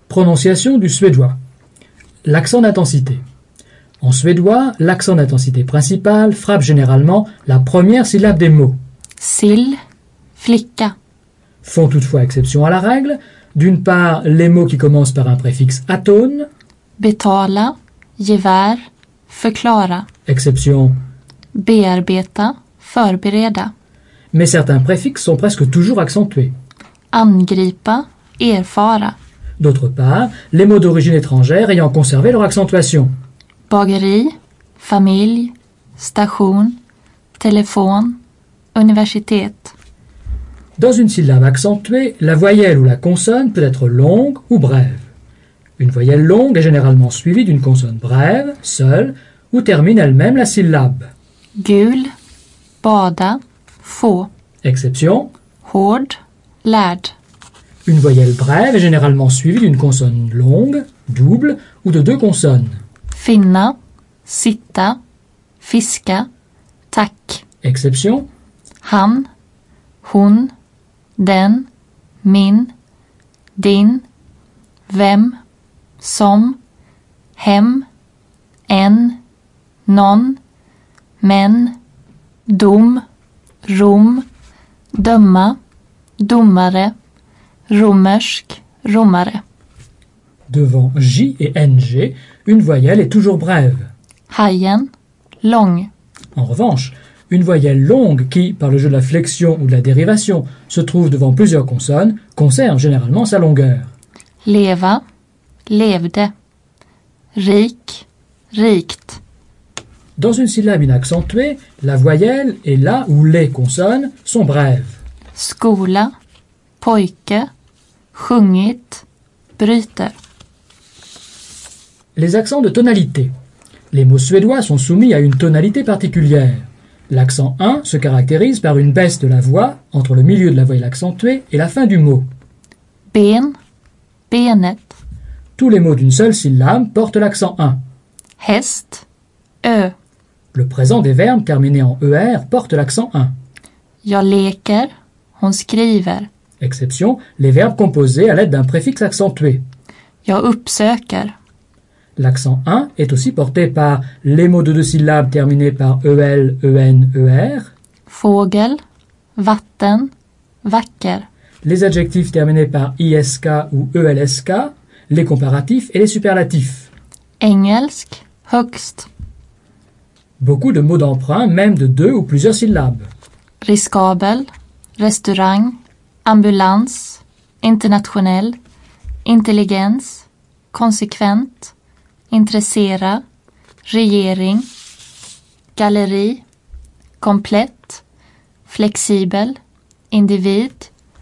Prononciation du suédois. L'accent d'intensité. En suédois, l'accent d'intensité principal frappe généralement la première syllabe des mots. Sill, flicka. Font toutefois exception à la règle. D'une part, les mots qui commencent par un préfixe atone. Betala, gevär, förklara. Exception. Bearbeta, förbereda. Mais certains préfixes sont presque toujours accentués. Angripa, erfara. D'autre part, les mots d'origine étrangère ayant conservé leur accentuation. Bageri, familj, station, telefon, universitet. Dans une syllabe accentuée, la voyelle ou la consonne peut être longue ou brève. Une voyelle longue est généralement suivie d'une consonne brève, seule, ou termine elle-même la syllabe. Gul, bada, få. Exception. Hård, lärd. Une voyelle brève est généralement suivie d'une consonne longue, double ou de deux consonnes. Finna, sitta, fiska, tack. Exception. Han, hon, den, min, din, vem, som, hem, en, någon, men, dom, rom, döma, domare, romersk, romare. Devant J et NG, une voyelle est toujours brève. Hajen, lång. En revanche, une voyelle longue qui, par le jeu de la flexion ou de la dérivation, se trouve devant plusieurs consonnes, conserve généralement sa longueur. Leva, levde. Rik, rikt. Dans une syllabe inaccentuée, la voyelle et la ou les consonnes sont brèves. Skola, pojke, sjungit, bryter. Les accents de tonalité. Les mots suédois sont soumis à une tonalité particulière. L'accent 1 se caractérise par une baisse de la voix entre le milieu de la voyelle accentuée et la fin du mot. Ben, benet. Tous les mots d'une seule syllabe portent l'accent 1. Häst, ö. Le présent des verbes terminés en ER porte l'accent 1. Jag leker, hon skriver. Exception, les verbes composés à l'aide d'un préfixe accentué. Jag uppsöker. L'accent 1 est aussi porté par les mots de deux syllabes terminés par EL, EN, ER, Fågel, vatten, vacker. les adjectifs terminés par ISK ou ELSK, les comparatifs et les superlatifs. Engelsk, högst. Beaucoup de mots d'emprunt, même de deux ou plusieurs syllabes. Riskabel, restaurang, ambulans, internationell, intelligens, konsekvent, intressera, regering, galleri, komplett, flexibel, individ,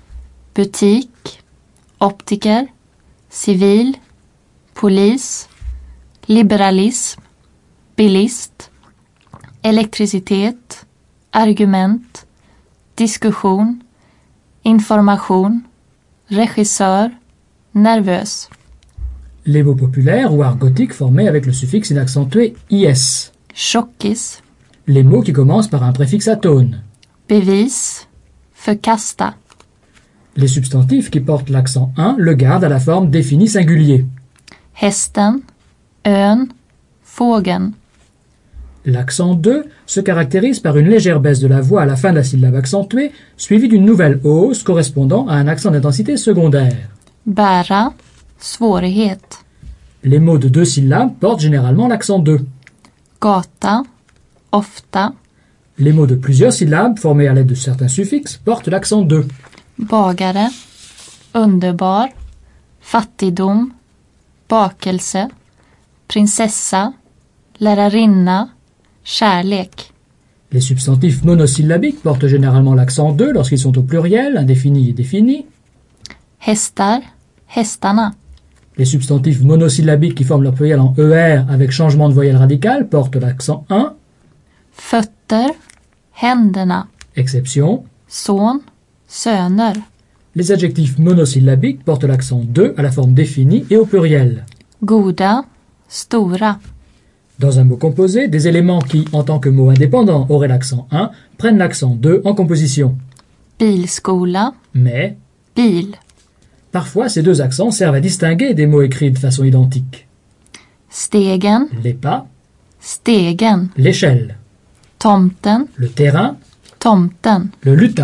butik, optiker, civil, polis, liberalism, bilist, elektricitet, argument, diskussion, information, regisseur, nervös. Les mots populaires ou argotiques formés avec le suffixe inaccentué IS. Tjockis, Les mots qui commencent par un préfixe atone. bevis, förkasta. Les substantifs qui portent l'accent 1 le gardent à la forme définie singulier. Hästen, ön, fågeln. L'accent 2 se caractérise par une légère baisse de la voix à la fin de la syllabe accentuée, suivie d'une nouvelle hausse correspondant à un accent d'intensité secondaire. Bära, svårighet. Les mots de deux syllabes portent généralement l'accent 2. Gata, ofta. Les mots de plusieurs syllabes formés à l'aide de certains suffixes portent l'accent 2. Bagare, underbar, fattigdom, bakelse, prinsessa, lärarinna, kärlek. Les substantifs monosyllabiques portent généralement l'accent 2 lorsqu'ils sont au pluriel, indéfini et défini. Hästar, hästarna. Les substantifs monosyllabiques qui forment leur pluriel en ER avec changement de voyelle radicale portent l'accent 1. Fötter, händerna. Exception. Son, söner. Les adjectifs monosyllabiques portent l'accent 2 à la forme définie et au pluriel. Goda, stora. Dans un mot composé, des éléments qui, en tant que mots indépendants, auraient l'accent 1, prennent l'accent 2 en composition. Bilskola, Mais, bil. Parfois, ces deux accents servent à distinguer des mots écrits de façon identique. Stegen, Les pas, stegen. l'échelle, Tomten, le terrain, tomten. le lutin.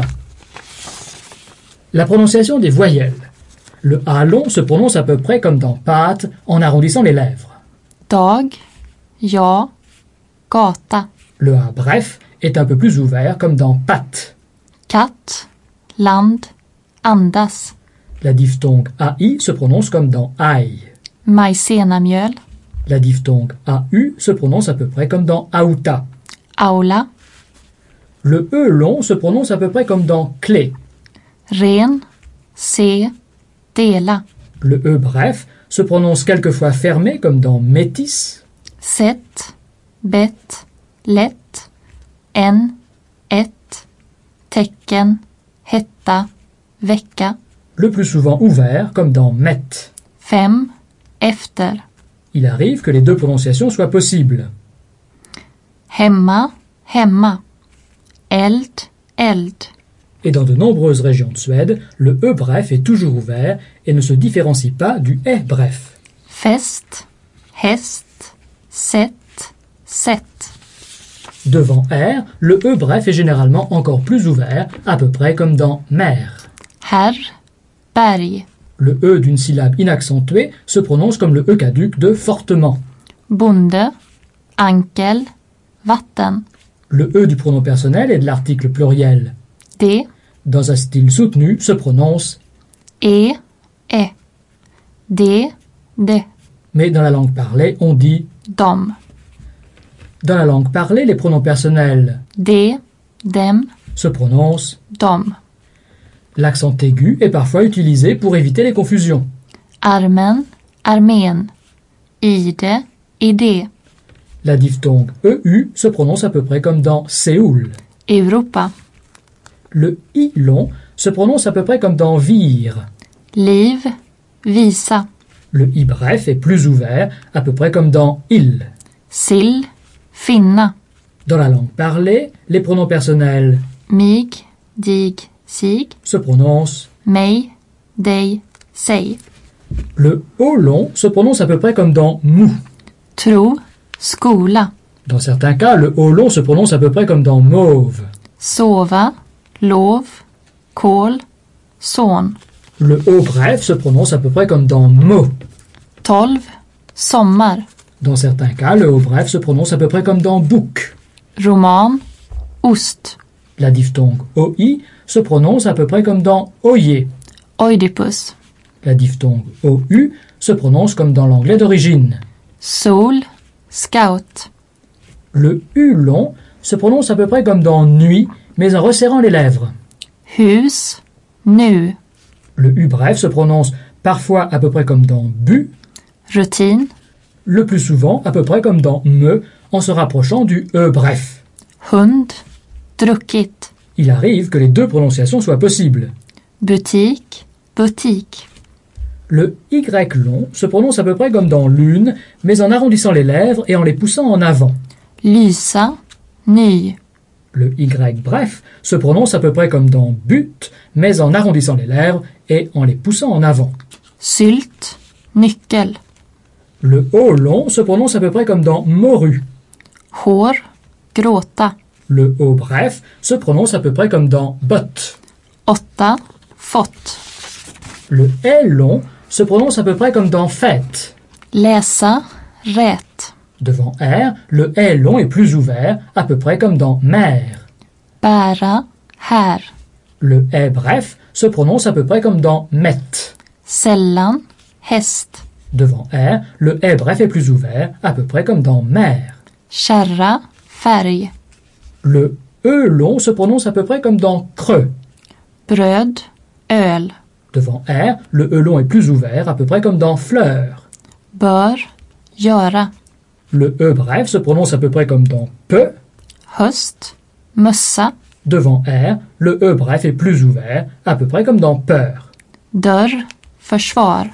La prononciation des voyelles. Le A long se prononce à peu près comme dans pâte en arrondissant les lèvres. Dag, ja, gata. Le A bref est un peu plus ouvert comme dans patte. Katt, land, andas. La diphtongue AI se prononce comme dans aïe. Majsenamjöl, La diphtongue AU se prononce à peu près comme dans auta. aula. Le E long se prononce à peu près comme dans clé. Ren, se, dela. Le E bref se prononce quelquefois fermé comme dans métis. Sett, bett, lätt. En, ett. Tecken, hetta, vecka. Le plus souvent ouvert comme dans met. Fem, efter. Il arrive que les deux prononciations soient possibles. Hemma, hemma. Eld, eld. Et dans de nombreuses régions de Suède, le E bref est toujours ouvert et ne se différencie pas du E bref. Fest, hest, sett, sett. Devant R, le E bref est généralement encore plus ouvert, à peu près comme dans mer. Herr, berg. Le E d'une syllabe inaccentuée se prononce comme le E caduc de fortement. Bonde, ankel, vatten. Le E du pronom personnel et de l'article pluriel, De, dans un style soutenu, se prononce, e. De, mais dans la langue parlée, on dit. dom. Dans la langue parlée, les pronoms personnels De, dem, se prononcent. dom. L'accent aigu est parfois utilisé pour éviter les confusions. Armen, armén. Ide, idé. La diphtongue EU se prononce à peu près comme dans Séoul. Europa. Le I long se prononce à peu près comme dans vire. Liv, visa. Le I bref est plus ouvert, à peu près comme dans il. Sill, finna. Dans la langue parlée, les pronoms personnels Mig, dig, sig. se prononcent. Mig, dig, sig. Le O long se prononce à peu près comme dans mou. Tro, skola. Dans certains cas, le O long se prononce à peu près comme dans mauve. Sova, lov, kol, son. Le O bref se prononce à peu près comme dans mot. 12, sommar. Dans certains cas, le O bref se prononce à peu près comme dans bouc. Roman, ost. La diphtongue OI se prononce à peu près comme dans oyer. Oidipus. La diphtongue OU se prononce comme dans l'anglais d'origine. Sol, scout. Le U long se prononce à peu près comme dans nuit, mais en resserrant les lèvres. Hus, nu. Le U bref se prononce parfois à peu près comme dans bu, Rutin, le plus souvent à peu près comme dans me, en se rapprochant du E bref. hund, druckit. Il arrive que les deux prononciations soient possibles. Butik, butik. Le Y long se prononce à peu près comme dans lune, mais en arrondissant les lèvres et en les poussant en avant. Lysa, ny. Le Y bref se prononce à peu près comme dans but, mais en arrondissant les lèvres et en les poussant en avant. Sylt, nyckel. Le O long se prononce à peu près comme dans morue. Hår, gråta. Le O bref se prononce à peu près comme dans botte. Åtta, fått. Le L long se prononce à peu près comme dans fête. Läsa, rät. Devant R, le L long est plus ouvert, à peu près comme dans mer. Bära, här. Le E bref se prononce à peu près comme dans met. Sällan, häst. Devant R, le E bref est plus ouvert, à peu près comme dans mer. Kärra, färg. Le E long se prononce à peu près comme dans creux. Bröd, öl. Devant R, le E long est plus ouvert, à peu près comme dans fleur. Bör, göra. Le E bref se prononce à peu près comme dans peu. Höst, mössa. Devant R, le E bref est plus ouvert, à peu près comme dans peur. Dörr, försvar.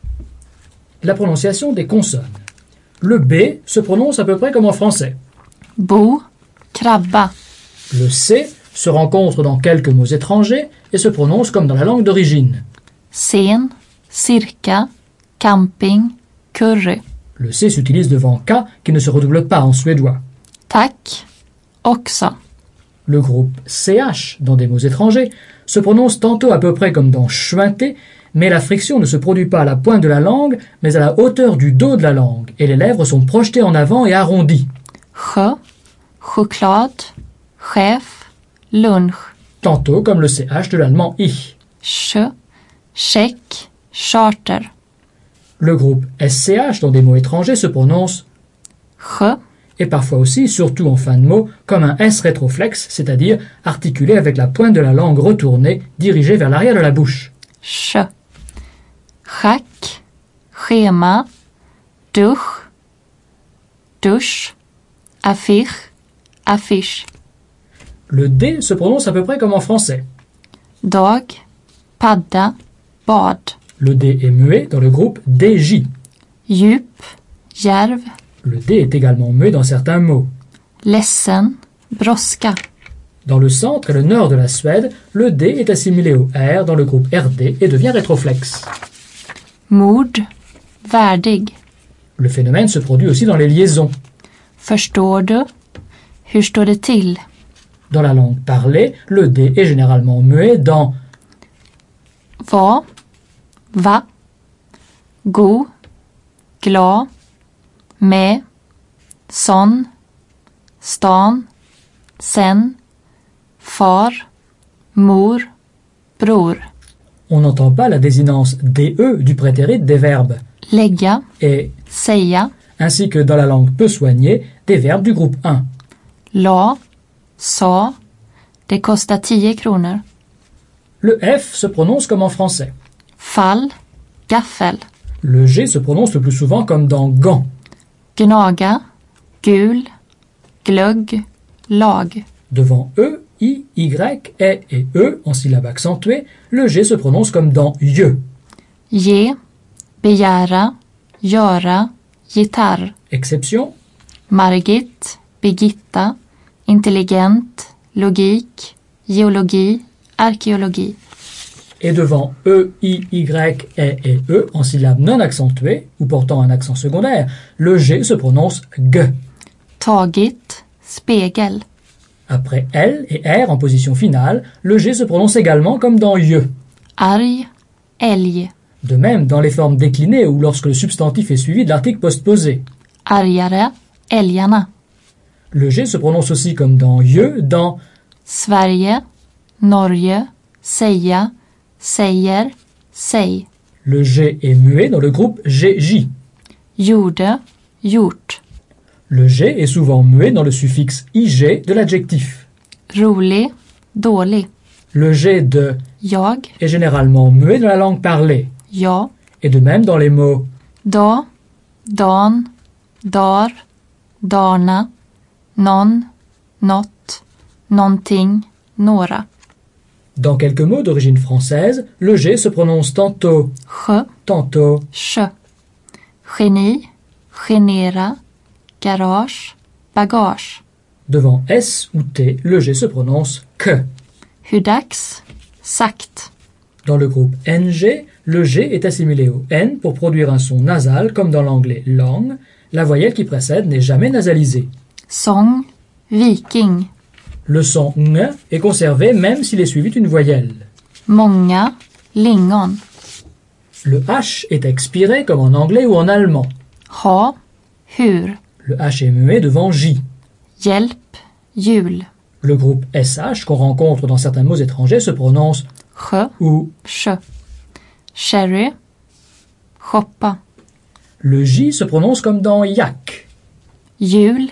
La prononciation des consonnes. Le B se prononce à peu près comme en français. Bo, krabba. Le C se rencontre dans quelques mots étrangers et se prononce comme dans la langue d'origine. Sen, cirka, camping, curry. Le C s'utilise devant K qui ne se redouble pas en suédois. Tack, också. Le groupe CH dans des mots étrangers se prononce tantôt à peu près comme dans chuinter, mais la friction ne se produit pas à la pointe de la langue, mais à la hauteur du dos de la langue, et les lèvres sont projetées en avant et arrondies. Sjö, choklad, chef, lunch. Tantôt comme le CH de l'allemand ich. Sjö, check, charter. Le groupe SCH dans des mots étrangers se prononce Sjö, et parfois aussi, surtout en fin de mot, comme un S rétroflexe, c'est-à-dire articulé avec la pointe de la langue retournée, dirigée vers l'arrière de la bouche. sjö. Schack, schema, dusch, dusch, affiche, affiche. Le D se prononce à peu près comme en français. Dag, padda, bad. Le D est muet dans le groupe DJ. Djup, järv, Le D est également muet dans certains mots. ledsen, brådska. Dans le centre et le nord de la Suède, le D est assimilé au R dans le groupe RD et devient rétroflexe. Mord, värdig. Le phénomène se produit aussi dans les liaisons. Förstår du? Hur står det till? Dans la langue parlée, le D est généralement muet dans Vad, va, god, glad, med, sån, stan, sen, far, mor, bror. on n'entend pas la désinence DE du prétérit des verbes, Lägga, et säga, ainsi que dans la langue peu soignée, des verbes du groupe 1. la, sa, det kostar 10 kronor. Le F se prononce comme en français. Fall, gaffel, Le G se prononce le plus souvent comme dans gant. gnaga, gul, glögg, lag. Devant E, I, Y, E et E en syllabes accentuées, le G se prononce comme dans je. Ge, begära, göra, gitarr. Exception, Margit, Birgitta, intelligent, logik, geologi, arkéologi. et devant E, I, Y, E et E en syllabes non accentuées ou portant un accent secondaire, le G se prononce G. Tagit, spegel. Après L et R en position finale, le G se prononce également comme dans je. Arg, älg. De même dans les formes déclinées ou lorsque le substantif est suivi de l'article postposé. Argare, älgarna. Le G se prononce aussi comme dans je, dans Sverige, Norge, säga, säger, säg. le G est muet dans le groupe GJ. Gjorde, gjort. Le G est souvent muet dans le suffixe IG de l'adjectif. Rolig, dålig. Le G de Jag, est généralement muet dans la langue parlée, ja. et de même dans les mots Da, dan, dar, dana, någon, något, nånting, några. Dans quelques mots d'origine française, le G se prononce tantôt, Sjö, tantôt, sjö. Geni, genera, garage, bagage. devant S ou T, le G se prononce que. Hur dags, sagt. Dans le groupe NG, le G est assimilé au N pour produire un son nasal comme dans l'anglais long. La voyelle qui précède n'est jamais nasalisée. Sång, viking. Le son ng est conservé même s'il est suivi d'une voyelle. Många, lingon. Le H est expiré comme en anglais ou en allemand. Ha, hur. Le H est muet devant J. Hjälp, jul. Le groupe SH qu'on rencontre dans certains mots étrangers se prononce Sjö, ou. sjö. Sherry, shoppa. Le J se prononce comme dans yak. Jul,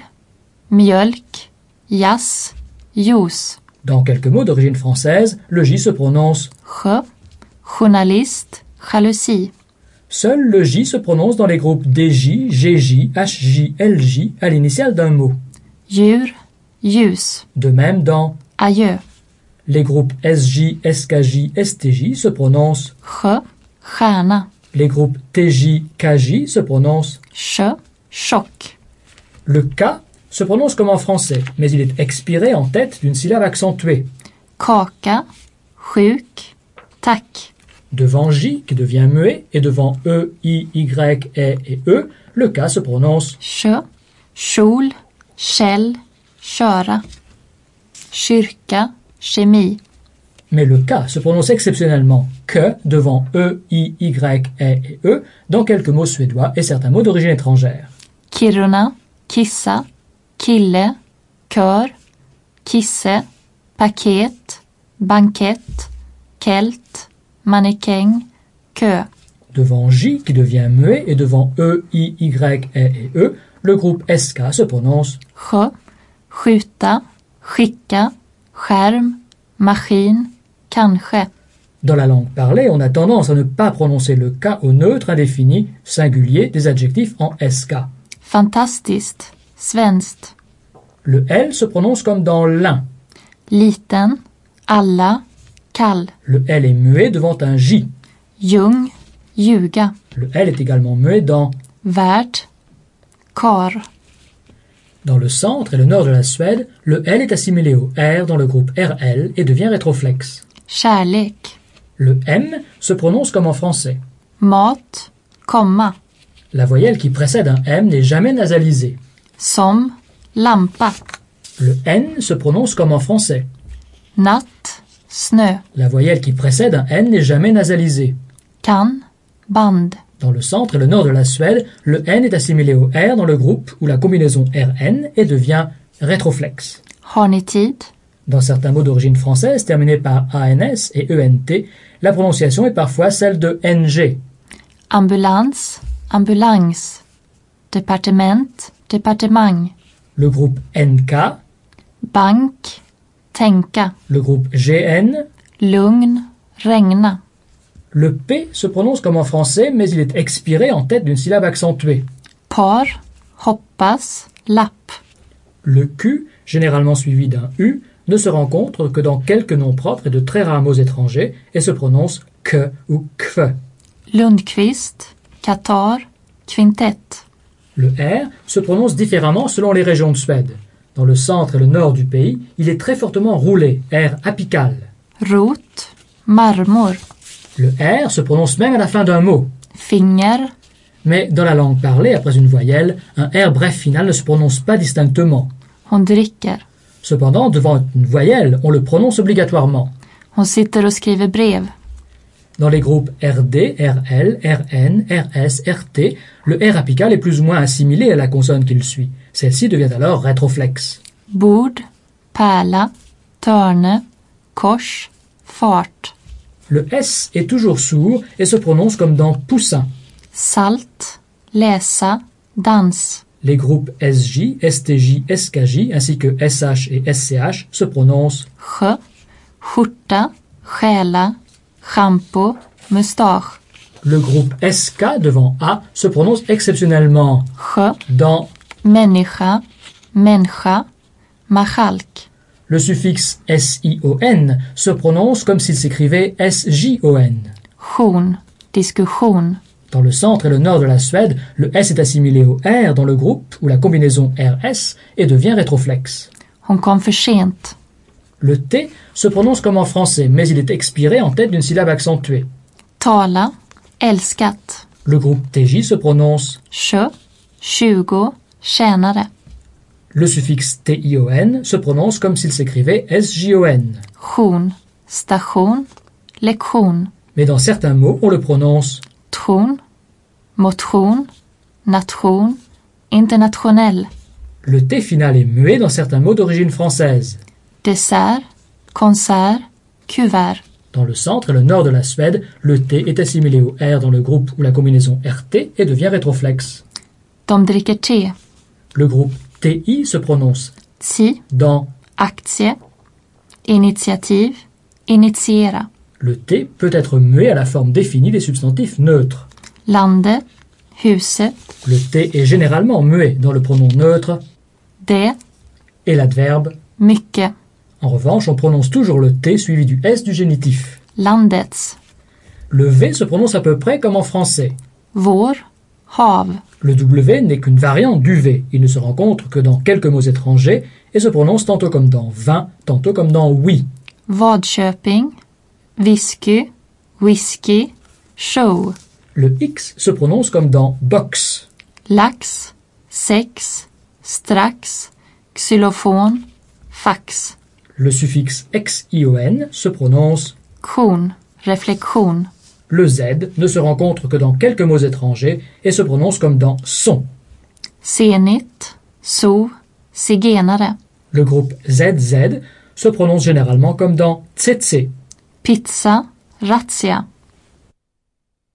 mjölk, jazz, juice. Dans quelques mots d'origine française, le J se prononce. Sjö, journalist, jalousie. Seul le J se prononce dans les groupes DJ, GJ, HJ, LJ à l'initiale d'un mot. Djur, ljus. De même dans Adjö. les groupes SJ, SKJ, STJ se prononcent. Sjö, stjärna. Les groupes TJ, KJ se prononcent. Sjö, tjock. Le K se prononce comme en français, mais il est expiré en tête d'une syllabe accentuée. Kaka, sjuk, tack. Devant J, qui devient muet, et devant E, I, Y, E et E, le K se prononce sjö, kjol, käll, köra, kyrka, kemi. mais le K se prononce exceptionnellement que devant E, I, Y, E et E dans quelques mots suédois et certains mots d'origine étrangère. Kiruna, kissa, kille, kör, kisse, paket, bankett, kält, mannekäng, kö. Devant J, qui devient muet, et devant E, I, Y, E et E, le groupe SK se prononce Sjö, skjuta, skicka, skärm, maskin, kanske. Dans la langue parlée, on a tendance à ne pas prononcer le K au neutre indéfini, singulier, des adjectifs en SK. Fantastiskt, svenskt. Le L se prononce comme dans l'un. Liten, alla, kall. Le L est muet devant un J. Ljung, ljuga. Le L est également muet dans Värd, kar. Dans le centre et le nord de la Suède, le L est assimilé au R dans le groupe RL et devient rétroflexe. Kärlek. Le M se prononce comme en français. Mat, komma. La voyelle qui précède un M n'est jamais nasalisée. Som, lampa. Le N se prononce comme en français. Natt, snö. La voyelle qui précède un N n'est jamais nasalisée. Kan, band. Dans le centre et le nord de la Suède, le N est assimilé au R dans le groupe ou la combinaison RN et devient rétroflexe. Har ni tid? Dans certains mots d'origine française terminés par ANS et ENT, la prononciation est parfois celle de NG. Ambulans, ambulans. Departement, departemang. Le groupe NK, Bank, tänka. le groupe GN, Lugn, regna. le P se prononce comme en français mais il est expiré en tête d'une syllabe accentuée. Par, hoppas, lapp. Le Q, généralement suivi d'un U, ne se rencontre que dans quelques noms propres et de très rares mots étrangers et se prononce que ou kve. Lundqvist, Qatar, kvintett. Le R se prononce différemment selon les régions de Suède. Dans le centre et le nord du pays, il est très fortement roulé, R apical. Rot, marmor. Le R se prononce même à la fin d'un mot. Finger, Mais dans la langue parlée, après une voyelle, un R bref final ne se prononce pas distinctement. hon dricker. Cependant, devant une voyelle, on le prononce obligatoirement. Hon sitter och skriver brev. Dans les groupes RD, RL, RN, RS, RT, le R apical est plus ou moins assimilé à la consonne qu'il suit. Celle-ci devient alors rétroflexe. Bord, pärla, törne, kors, fart. Le S est toujours sourd et se prononce comme dans poussin. Salt, läsa, dans. Les groupes SJ, STJ, SKJ ainsi que SH et SCH se prononcent Sjö, skjorta, stjäla, schampo, mustasch. Le groupe SK devant A se prononce exceptionnellement Sjö, dans människa, människa, majalk. le suffixe SION se prononce comme s'il s'écrivait SJON. Jon, diskussion. Dans le centre et le nord de la Suède, le S est assimilé au R dans le groupe ou la combinaison RS et devient rétroflexe. Hon kom för sent. Le T se prononce comme en français, mais il est expiré en tête d'une syllabe accentuée. Tala, älskat. Le groupe TJ se prononce. Sjö, 20, tjänare. Le suffixe TION se prononce comme s'il s'écrivait SJON. Jon, station, lektion. Mais dans certains mots, on le prononce. Tron, motion, nation, internationell. Le T final est muet dans certains mots d'origine française. Dessert, concert, cuvert. Dans le centre et le nord de la Suède, le T est assimilé au R dans le groupe ou la combinaison RT et devient rétroflexe. De dricker te. Le groupe TI se prononce Si, dans. aktie, initiativ, initiera. Le T peut être muet à la forme définie des substantifs neutres. Landet, huset, Le T est généralement muet dans le pronom neutre det, et l'adverbe. mycket. En revanche, on prononce toujours le T suivi du S du génitif. Landets, Le V se prononce à peu près comme en français. vår, hav. Le W n'est qu'une variante du V. Il ne se rencontre que dans quelques mots étrangers et se prononce tantôt comme dans vin, tantôt comme dans oui. Vadköping, whisky, whisky, show. Le X se prononce comme dans box. Lax, sex, strax, xylophon, fax. Le suffixe X-I-O-N se prononce. Kon, reflexion. Le Z ne se rencontre que dans quelques mots étrangers et se prononce comme dans son. Zenit, so, zigenare. Le groupe ZZ se prononce généralement comme dans tsetse. Pizza, razzia.